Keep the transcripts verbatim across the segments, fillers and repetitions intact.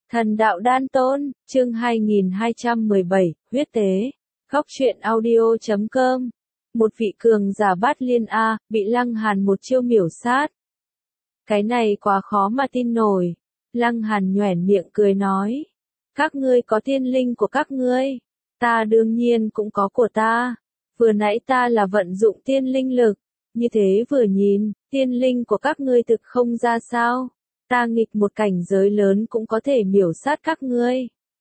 Thần đạo đan tôn, chương hai nghìn hai trăm mười bảy, huyết tế. Góc truyện audio chấm com. Một vị cường giả bát liên A, bị Lăng Hàn một chiêu miểu sát. Cái này quá khó mà tin nổi. Lăng Hàn nhoẻn miệng cười nói. Các ngươi có tiên linh của các ngươi. Ta đương nhiên cũng có của ta. Vừa nãy ta là vận dụng tiên linh lực. Như thế vừa nhìn, tiên linh của các ngươi thực không ra sao. Ta nghịch một cảnh giới lớn cũng có thể miểu sát các ngươi.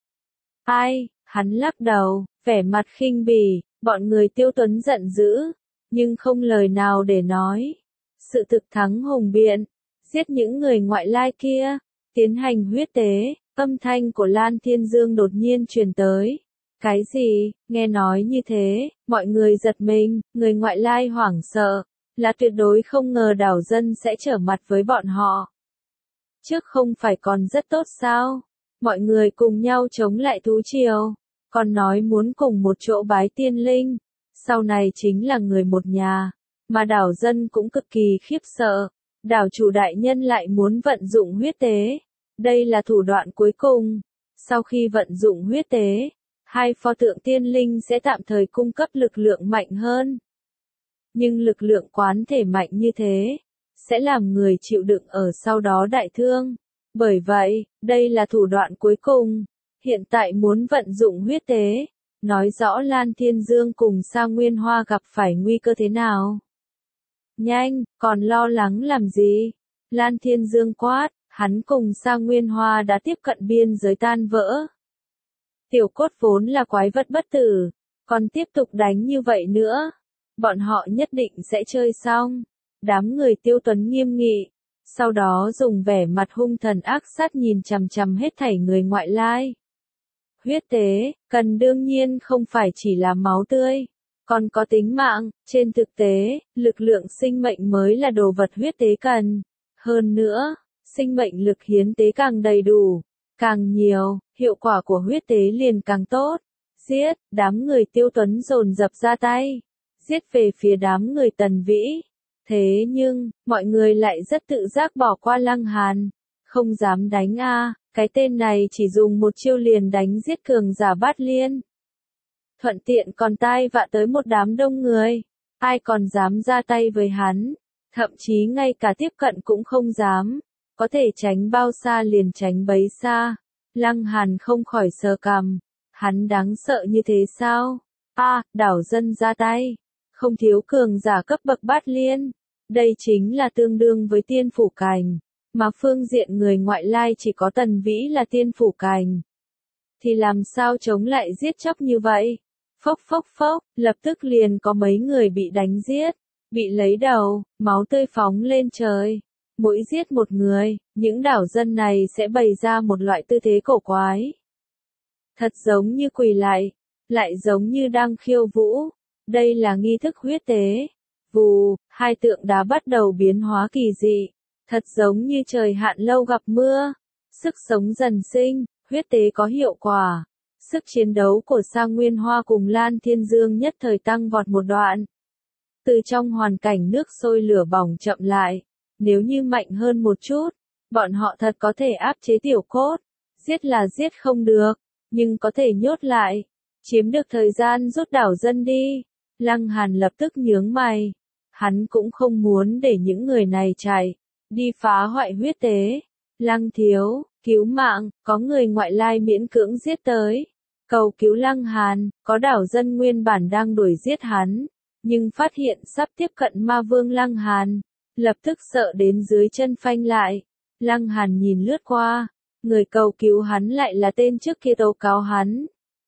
Ai, hắn lắc đầu, vẻ mặt khinh bỉ, bọn người Tiêu Tuấn giận dữ, nhưng không lời nào để nói. Sự thực thắng hùng biện, giết những người ngoại lai kia, tiến hành huyết tế, âm thanh của Lan Thiên Dương đột nhiên truyền tới. Cái gì, nghe nói như thế, mọi người giật mình, người ngoại lai hoảng sợ, là tuyệt đối không ngờ đảo dân sẽ trở mặt với bọn họ. Trước không phải còn rất tốt sao? Mọi người cùng nhau chống lại thú triều, còn nói muốn cùng một chỗ bái tiên linh, sau này chính là người một nhà, mà đảo dân cũng cực kỳ khiếp sợ, đảo chủ đại nhân lại muốn vận dụng huyết tế, đây là thủ đoạn cuối cùng, sau khi vận dụng huyết tế, hai pho tượng tiên linh sẽ tạm thời cung cấp lực lượng mạnh hơn. Nhưng lực lượng quán thể mạnh như thế, sẽ làm người chịu đựng ở sau đó đại thương. Bởi vậy, đây là thủ đoạn cuối cùng. Hiện tại muốn vận dụng huyết tế, nói rõ Lan Thiên Dương cùng Sa Nguyên Hoa gặp phải nguy cơ thế nào. Nhanh, còn lo lắng làm gì? Lan Thiên Dương quát, hắn cùng Sa Nguyên Hoa đã tiếp cận biên giới tan vỡ. Tiểu cốt vốn là quái vật bất tử, còn tiếp tục đánh như vậy nữa, bọn họ nhất định sẽ chơi xong. Đám người Tiêu Tuấn nghiêm nghị, sau đó dùng vẻ mặt hung thần ác sát nhìn chằm chằm hết thảy người ngoại lai. Huyết tế, cần đương nhiên không phải chỉ là máu tươi, còn có tính mạng, trên thực tế, lực lượng sinh mệnh mới là đồ vật huyết tế cần. Hơn nữa, sinh mệnh lực hiến tế càng đầy đủ, càng nhiều, hiệu quả của huyết tế liền càng tốt. Giết, đám người Tiêu Tuấn dồn dập ra tay, giết về phía đám người Tần Vĩ. Thế nhưng, mọi người lại rất tự giác bỏ qua Lăng Hàn, không dám đánh a, cái tên này chỉ dùng một chiêu liền đánh giết cường giả bát liên. Thuận tiện còn tai vạ tới một đám đông người, ai còn dám ra tay với hắn, thậm chí ngay cả tiếp cận cũng không dám, có thể tránh bao xa liền tránh bấy xa. Lăng Hàn không khỏi sờ cằm, hắn đáng sợ như thế sao? A, đảo dân ra tay, không thiếu cường giả cấp bậc bát liên. Đây chính là tương đương với tiên phủ cảnh, mà phương diện người ngoại lai chỉ có Tần Vĩ là tiên phủ cảnh. Thì làm sao chống lại giết chóc như vậy? Phốc phốc phốc, lập tức liền có mấy người bị đánh giết, bị lấy đầu, máu tươi phóng lên trời. Mỗi giết một người, những đảo dân này sẽ bày ra một loại tư thế cổ quái. Thật giống như quỳ lại, lại giống như đang khiêu vũ. Đây là nghi thức huyết tế. Vù, hai tượng đá bắt đầu biến hóa kỳ dị, thật giống như trời hạn lâu gặp mưa, sức sống dần sinh, huyết tế có hiệu quả, sức chiến đấu của Sa Nguyên Hoa cùng Lan Thiên Dương nhất thời tăng vọt một đoạn. Từ trong hoàn cảnh nước sôi lửa bỏng chậm lại, nếu như mạnh hơn một chút, bọn họ thật có thể áp chế tiểu cốt, giết là giết không được, nhưng có thể nhốt lại, chiếm được thời gian rút đảo dân đi. Lăng Hàn lập tức nhướng mày. Hắn cũng không muốn để những người này chạy, đi phá hoại huyết tế. Lăng thiếu, cứu mạng, có người ngoại lai miễn cưỡng giết tới. Cầu cứu Lăng Hàn, có đảo dân nguyên bản đang đuổi giết hắn, nhưng phát hiện sắp tiếp cận ma vương Lăng Hàn, lập tức sợ đến dưới chân phanh lại. Lăng Hàn nhìn lướt qua, người cầu cứu hắn lại là tên trước kia tố cáo hắn.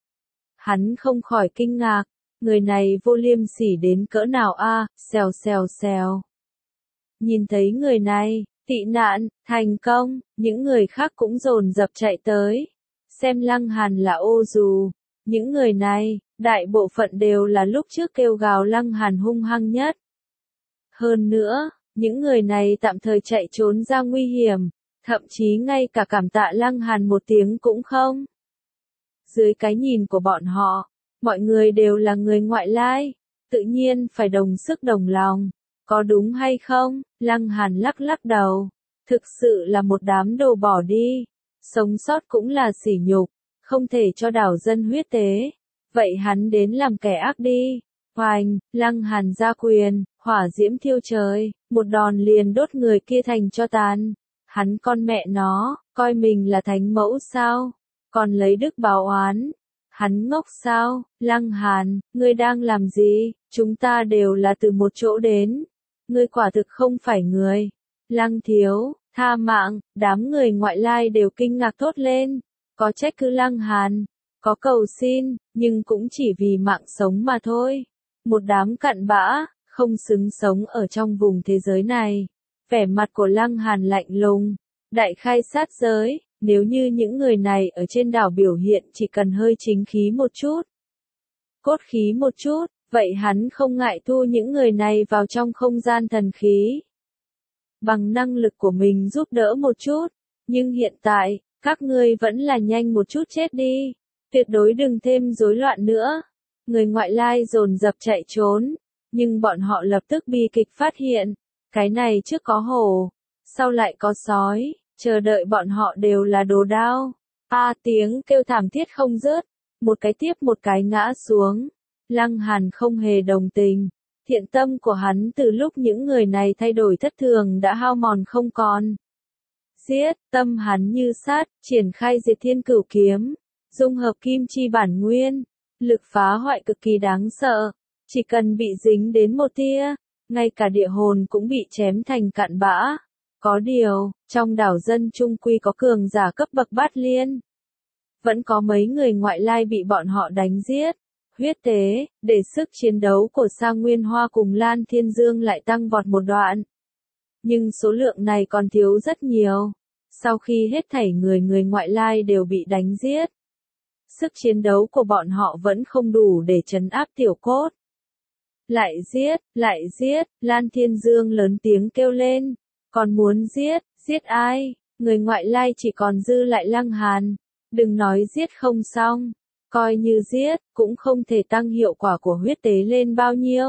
Hắn không khỏi kinh ngạc. Người này vô liêm sỉ đến cỡ nào a, à, xèo xèo xèo. Nhìn thấy người này, tị nạn, thành công, những người khác cũng dồn dập chạy tới. Xem Lăng Hàn là ô dù. Những người này, đại bộ phận đều là lúc trước kêu gào Lăng Hàn hung hăng nhất. Hơn nữa, những người này tạm thời chạy trốn ra nguy hiểm, thậm chí ngay cả cảm tạ Lăng Hàn một tiếng cũng không. Dưới cái nhìn của bọn họ, mọi người đều là người ngoại lai, tự nhiên phải đồng sức đồng lòng, có đúng hay không? Lăng Hàn lắc lắc đầu, thực sự là một đám đồ bỏ đi, sống sót cũng là sỉ nhục, không thể cho đảo dân huyết tế. Vậy hắn đến làm kẻ ác đi. Hoành, Lăng Hàn ra quyền, hỏa diễm thiêu trời, một đòn liền đốt người kia thành tro tàn. Hắn con mẹ nó, coi mình là thánh mẫu sao? Còn lấy đức báo oán. Hắn ngốc sao? Lăng Hàn, ngươi đang làm gì? Chúng ta đều là từ một chỗ đến. Ngươi quả thực không phải người. Lăng thiếu, tha mạng, đám người ngoại lai đều kinh ngạc thốt lên. Có trách cứ Lăng Hàn, có cầu xin, nhưng cũng chỉ vì mạng sống mà thôi. Một đám cặn bã, không xứng sống ở trong vùng thế giới này. Vẻ mặt của Lăng Hàn lạnh lùng, đại khai sát giới, nếu như những người này ở trên đảo biểu hiện chỉ cần hơi chính khí một chút, cốt khí một chút, vậy hắn không ngại thu những người này vào trong không gian thần khí. Bằng năng lực của mình giúp đỡ một chút, nhưng hiện tại, các ngươi vẫn là nhanh một chút chết đi, tuyệt đối đừng thêm rối loạn nữa. Người ngoại lai dồn dập chạy trốn, nhưng bọn họ lập tức bi kịch phát hiện, cái này trước có hổ, sau lại có sói, chờ đợi bọn họ đều là đồ đao. A tiếng kêu thảm thiết không dứt, một cái tiếp một cái ngã xuống. Lăng Hàn không hề đồng tình, thiện tâm của hắn từ lúc những người này thay đổi thất thường đã hao mòn không còn. Giết, tâm hắn như sát, triển khai diệt thiên cửu kiếm, dung hợp kim chi bản nguyên, lực phá hoại cực kỳ đáng sợ, chỉ cần bị dính đến một tia, ngay cả địa hồn cũng bị chém thành cặn bã. Có điều, trong đảo dân trung quy có cường giả cấp bậc bát liên. Vẫn có mấy người ngoại lai bị bọn họ đánh giết. Huyết tế, để sức chiến đấu của Sa Nguyên Hoa cùng Lan Thiên Dương lại tăng vọt một đoạn. Nhưng số lượng này còn thiếu rất nhiều. Sau khi hết thảy người người ngoại lai đều bị đánh giết, sức chiến đấu của bọn họ vẫn không đủ để trấn áp tiểu cốt. Lại giết, lại giết, Lan Thiên Dương lớn tiếng kêu lên. Còn muốn giết, giết ai? Người ngoại lai chỉ còn dư lại Lăng Hàn. Đừng nói giết không xong, coi như giết, cũng không thể tăng hiệu quả của huyết tế lên bao nhiêu.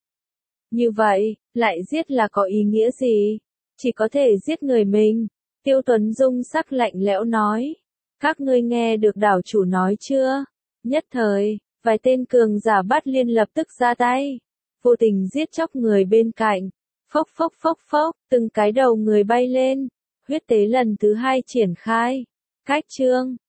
Như vậy, lại giết là có ý nghĩa gì? Chỉ có thể giết người mình. Tiêu Tuấn Dung sắc lạnh lẽo nói. Các ngươi nghe được đảo chủ nói chưa? Nhất thời, vài tên cường giả Bát Liên lập tức ra tay, vô tình giết chóc người bên cạnh. Phốc phốc phốc phốc, từng cái đầu người bay lên. Huyết tế lần thứ hai triển khai. Cách chương